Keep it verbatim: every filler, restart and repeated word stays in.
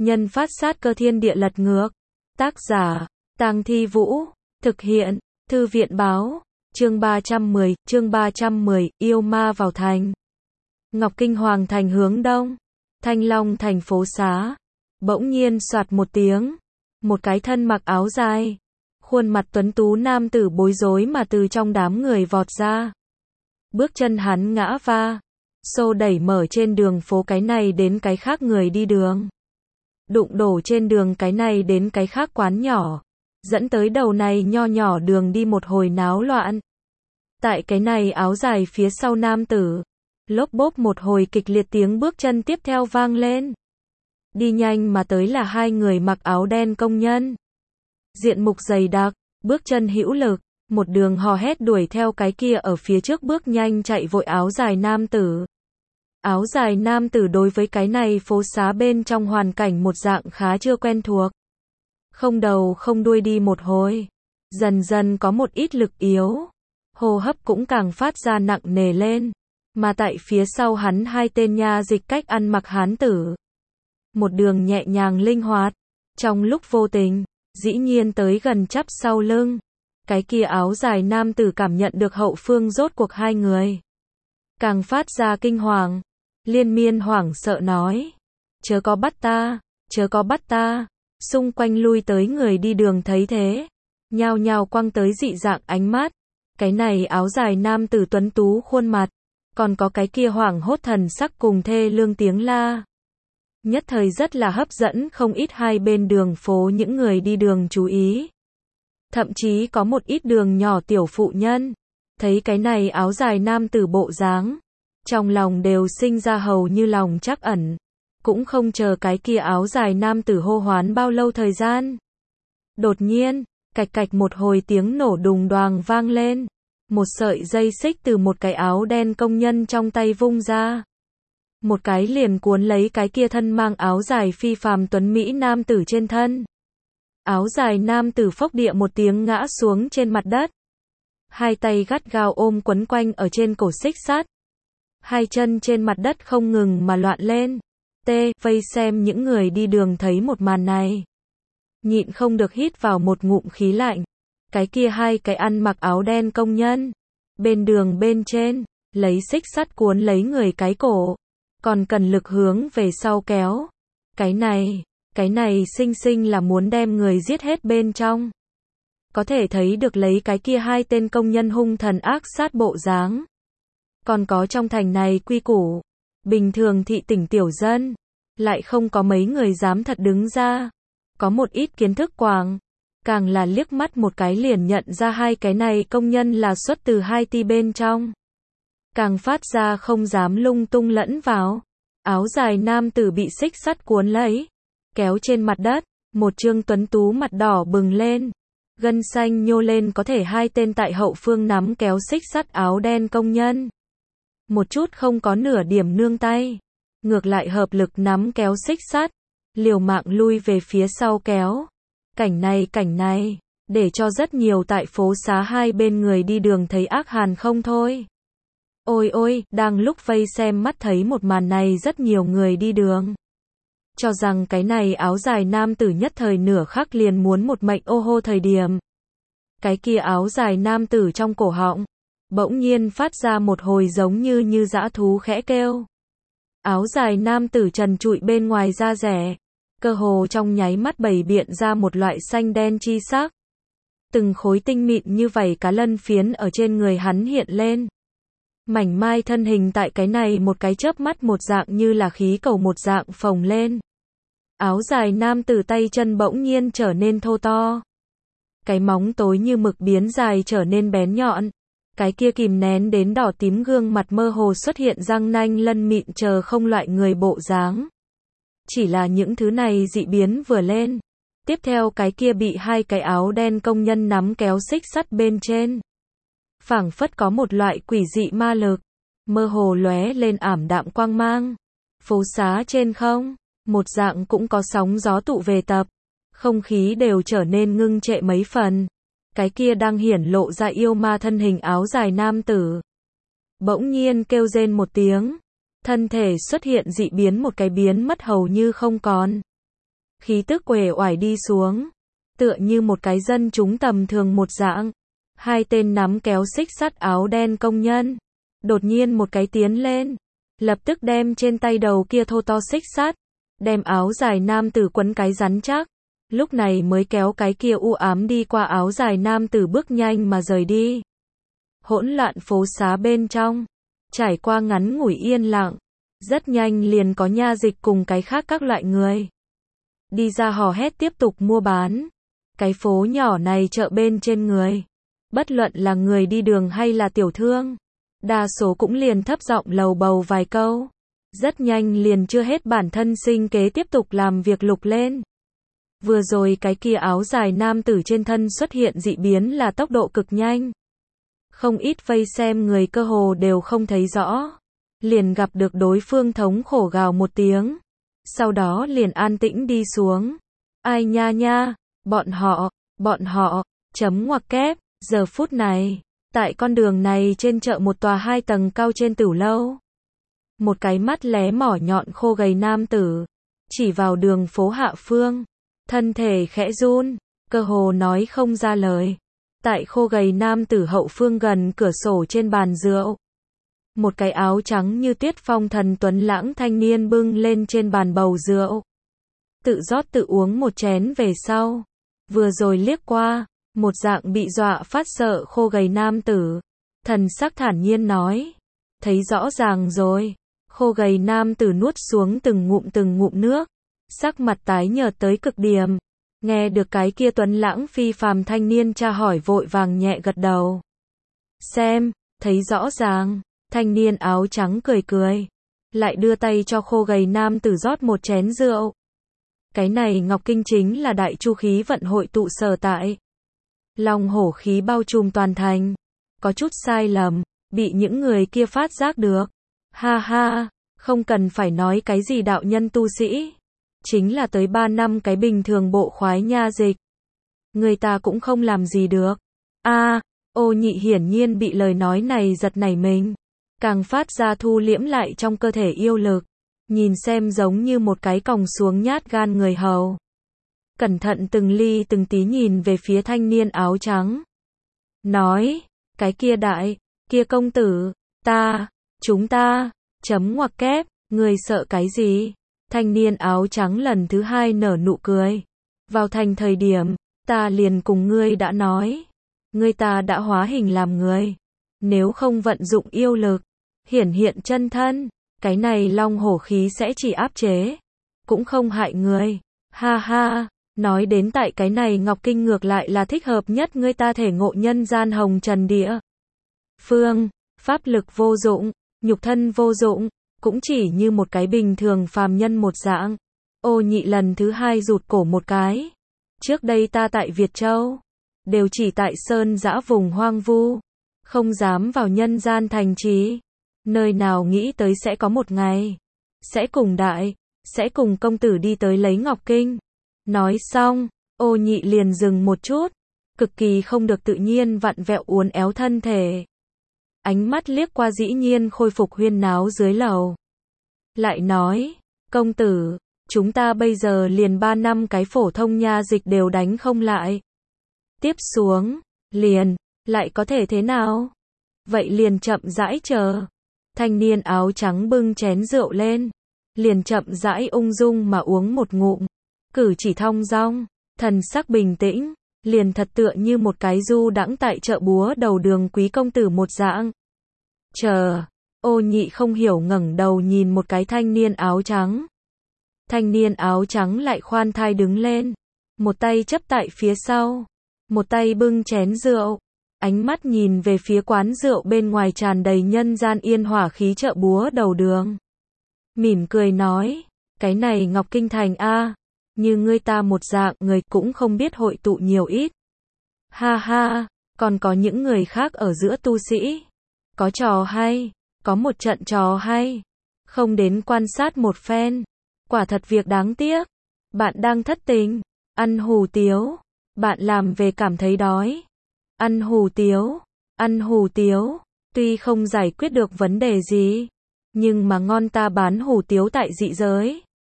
Nhân phát sát cơ thiên địa lật ngược. Tác giả, Tang Thi Vũ. Thực hiện, Thư viện báo. Chương ba trăm mười, chương ba trăm mười, yêu ma vào thành. Ngọc Kinh Hoàng thành hướng đông. Thanh Long thành phố xá. Bỗng nhiên soạt một tiếng. Một cái thân mặc áo dài. Khuôn mặt tuấn tú nam tử bối rối mà từ trong đám người vọt ra. Bước chân hắn ngã va. Xô đẩy mở trên đường phố cái này đến cái khác người đi đường. Đụng đổ trên đường cái này đến cái khác quán nhỏ. Dẫn tới đầu này nho nhỏ đường đi một hồi náo loạn. Tại cái này áo dài phía sau nam tử. Lốp bốp một hồi kịch liệt tiếng bước chân tiếp theo vang lên. Đi nhanh mà tới là hai người mặc áo đen công nhân. Diện mục dày đặc, bước chân hữu lực, một đường hò hét đuổi theo cái kia ở phía trước bước nhanh chạy vội áo dài nam tử. Áo dài nam tử đối với cái này phố xá bên trong hoàn cảnh một dạng khá chưa quen thuộc. Không đầu không đuôi đi một hồi, dần dần có một ít lực yếu, hô hấp cũng càng phát ra nặng nề lên, mà tại phía sau hắn hai tên nha dịch cách ăn mặc hán tử. Một đường nhẹ nhàng linh hoạt, trong lúc vô tình, dĩ nhiên tới gần chắp sau lưng. Cái kia áo dài nam tử cảm nhận được hậu phương rốt cuộc hai người. Càng phát ra kinh hoàng, liên miên hoảng sợ nói. Chớ có bắt ta, chớ có bắt ta. Xung quanh lui tới người đi đường thấy thế. Nhao nhao quăng tới dị dạng ánh mắt. Cái này áo dài nam tử tuấn tú khuôn mặt. Còn có cái kia hoảng hốt thần sắc cùng thê lương tiếng la. Nhất thời rất là hấp dẫn không ít hai bên đường phố những người đi đường chú ý. Thậm chí có một ít đường nhỏ tiểu phụ nhân. Thấy cái này áo dài nam tử bộ dáng. Trong lòng đều sinh ra hầu như lòng trắc ẩn. Cũng không chờ cái kia áo dài nam tử hô hoán bao lâu thời gian. Đột nhiên, cạch cạch một hồi tiếng nổ đùng đoàng vang lên. Một sợi dây xích từ một cái áo đen công nhân trong tay vung ra. Một cái liền cuốn lấy cái kia thân mang áo dài phi phàm tuấn Mỹ nam tử trên thân. Áo dài nam tử phốc địa một tiếng ngã xuống trên mặt đất. Hai tay gắt gao ôm quấn quanh ở trên cổ xích sắt. Hai chân trên mặt đất không ngừng mà loạn lên. Tê, vây xem những người đi đường thấy một màn này. Nhịn không được hít vào một ngụm khí lạnh. Cái kia hai cái ăn mặc áo đen công nhân. Bên đường bên trên, lấy xích sắt cuốn lấy người cái cổ. Còn cần lực hướng về sau kéo. Cái này, cái này xinh xinh là muốn đem người giết hết bên trong. Có thể thấy được lấy cái kia hai tên công nhân hung thần ác sát bộ dáng. Còn có trong thành này quy củ. Bình thường thị tỉnh tiểu dân. Lại không có mấy người dám thật đứng ra. Có một ít kiến thức quảng. Càng là liếc mắt một cái liền nhận ra hai cái này công nhân là xuất từ hai ti bên trong. Càng phát ra không dám lung tung lẫn vào. Áo dài nam tử bị xích sắt cuốn lấy. Kéo trên mặt đất. Một trương tuấn tú mặt đỏ bừng lên. Gân xanh nhô lên có thể hai tên tại hậu phương nắm kéo xích sắt áo đen công nhân. Một chút không có nửa điểm nương tay. Ngược lại hợp lực nắm kéo xích sắt. Liều mạng lui về phía sau kéo. Cảnh này cảnh này. Để cho rất nhiều tại phố xá hai bên người đi đường thấy ác hàn không thôi. Ôi ôi, đang lúc vây xem mắt thấy một màn này rất nhiều người đi đường. Cho rằng cái này áo dài nam tử nhất thời nửa khắc liền muốn một mệnh ô hô thời điểm. Cái kia áo dài nam tử trong cổ họng. Bỗng nhiên phát ra một hồi giống như như dã thú khẽ kêu. Áo dài nam tử trần trụi bên ngoài da rẻ. Cơ hồ trong nháy mắt bày biện ra một loại xanh đen chi sắc. Từng khối tinh mịn như vảy cá lân phiến ở trên người hắn hiện lên. Mảnh mai thân hình tại cái này một cái chớp mắt một dạng như là khí cầu một dạng phồng lên. Áo dài nam tử tay chân bỗng nhiên trở nên thô to. Cái móng tối như mực biến dài trở nên bén nhọn. Cái kia kìm nén đến đỏ tím gương mặt mơ hồ xuất hiện răng nanh lân mịn chờ không loại người bộ dáng. Chỉ là những thứ này dị biến vừa lên. Tiếp theo cái kia bị hai cái áo đen công nhân nắm kéo xích sắt bên trên. Phảng phất có một loại quỷ dị ma lực. Mơ hồ lóe lên ảm đạm quang mang. Phố xá trên không. Một dạng cũng có sóng gió tụ về tập. Không khí đều trở nên ngưng trệ mấy phần. Cái kia đang hiển lộ ra yêu ma thân hình áo dài nam tử. Bỗng nhiên kêu rên một tiếng. Thân thể xuất hiện dị biến một cái biến mất hầu như không còn. khí tức uể oải đi xuống, tựa như một cái dân chúng tầm thường một dạng. Hai tên nắm kéo xích sắt áo đen công nhân, đột nhiên một cái tiến lên, lập tức đem trên tay đầu kia thô to xích sắt, đem áo dài nam tử quấn cái rắn chắc, lúc này mới kéo cái kia u ám đi qua áo dài nam tử bước nhanh mà rời đi. Hỗn loạn phố xá bên trong, trải qua ngắn ngủi yên lặng, rất nhanh liền có nha dịch cùng cái khác các loại người đi ra hò hét tiếp tục mua bán. Cái phố nhỏ này chợ bên trên người, bất luận là người đi đường hay là tiểu thương, đa số cũng liền thấp giọng lầu bầu vài câu, rất nhanh liền chưa hết bản thân sinh kế tiếp tục làm việc lục lên. Vừa rồi cái kia áo dài nam tử trên thân xuất hiện dị biến là tốc độ cực nhanh, không ít vây xem người cơ hồ đều không thấy rõ, liền gặp được đối phương thống khổ gào một tiếng, sau đó liền an tĩnh đi xuống. Ai nha nha, bọn họ, bọn họ, chấm ngoặc kép, giờ phút này, tại con đường này trên chợ một tòa hai tầng cao trên tửu lâu. Một cái mắt lé mỏ nhọn khô gầy nam tử, chỉ vào đường phố hạ phương, thân thể khẽ run, cơ hồ nói không ra lời. Tại khô gầy nam tử hậu phương gần cửa sổ trên bàn rượu, một cái áo trắng như tuyết phong thần tuấn lãng thanh niên bưng lên trên bàn bầu rượu, tự rót tự uống một chén về sau, vừa rồi liếc qua, một dạng bị dọa phát sợ khô gầy nam tử, thần sắc thản nhiên nói, thấy rõ ràng rồi. Khô gầy nam tử nuốt xuống từng ngụm từng ngụm nước, sắc mặt tái nhợt tới cực điểm. Nghe được cái kia tuấn lãng phi phàm thanh niên tra hỏi vội vàng nhẹ gật đầu. Xem, thấy rõ ràng, thanh niên áo trắng cười cười, lại đưa tay cho khô gầy nam tử rót một chén rượu. Cái này Ngọc Kinh chính là đại chu khí vận hội tụ sở tại. Long hổ khí bao trùm toàn thành, có chút sai lầm, bị những người kia phát giác được. Ha ha, không cần phải nói cái gì đạo nhân tu sĩ, chính là tới ba năm cái bình thường bộ khoái nha dịch, người ta cũng không làm gì được. A, à, Ô Nhị hiển nhiên bị lời nói này giật nảy mình, càng phát ra thu liễm lại trong cơ thể yêu lực, nhìn xem giống như một cái còng xuống nhát gan người hầu. Cẩn thận từng ly từng tí nhìn về phía thanh niên áo trắng. Nói, cái kia đại, kia công tử, ta, chúng ta, chấm ngoặc kép, người sợ cái gì? Thanh niên áo trắng lần thứ hai nở nụ cười. Vào thành thời điểm, ta liền cùng ngươi đã nói. Ngươi ta đã hóa hình làm người. Nếu không vận dụng yêu lực, hiển hiện chân thân, cái này long hổ khí sẽ chỉ áp chế, cũng không hại người. Ha ha, nói đến tại cái này Ngọc Kinh ngược lại là thích hợp nhất ngươi ta thể ngộ nhân gian hồng trần địa. Phương, pháp lực vô dụng, nhục thân vô dụng, cũng chỉ như một cái bình thường phàm nhân một dạng. Ô Nhị lần thứ hai rụt cổ một cái. Trước đây ta tại Việt Châu, đều chỉ tại sơn dã vùng hoang vu, không dám vào nhân gian thành trì. Nơi nào nghĩ tới sẽ có một ngày, sẽ cùng đại, sẽ cùng công tử đi tới lấy Ngọc Kinh. Nói xong, Ô Nhị liền dừng một chút, cực kỳ không được tự nhiên vặn vẹo uốn éo thân thể. Ánh mắt liếc qua dĩ nhiên khôi phục huyên náo dưới lầu. Lại nói, công tử, chúng ta bây giờ liền ba năm cái phổ thông nha dịch đều đánh không lại. Tiếp xuống, liền, lại có thể thế nào? Vậy liền chậm rãi chờ. Thanh niên áo trắng bưng chén rượu lên, liền chậm rãi ung dung mà uống một ngụm, cử chỉ thong dong, thần sắc bình tĩnh, liền thật tựa như một cái du đãng tại chợ búa đầu đường quý công tử một dạng. Chờ, Ô Nhị không hiểu ngẩng đầu nhìn một cái thanh niên áo trắng. Thanh niên áo trắng lại khoan thai đứng lên, một tay chấp tại phía sau, một tay bưng chén rượu, ánh mắt nhìn về phía quán rượu bên ngoài tràn đầy nhân gian yên hỏa khí chợ búa đầu đường. Mỉm cười nói, cái này Ngọc Kinh thành a, như ngươi ta một dạng người cũng không biết hội tụ nhiều ít. Ha ha, còn có những người khác ở giữa tu sĩ. Có trò hay, có một trận trò hay. Không đến quan sát một phen. Quả thật việc đáng tiếc. Bạn đang thất tình, ăn hủ tiếu. Bạn làm về cảm thấy đói. Ăn hủ tiếu, ăn hủ tiếu. Tuy không giải quyết được vấn đề gì, nhưng mà ngon ta bán hủ tiếu tại dị giới.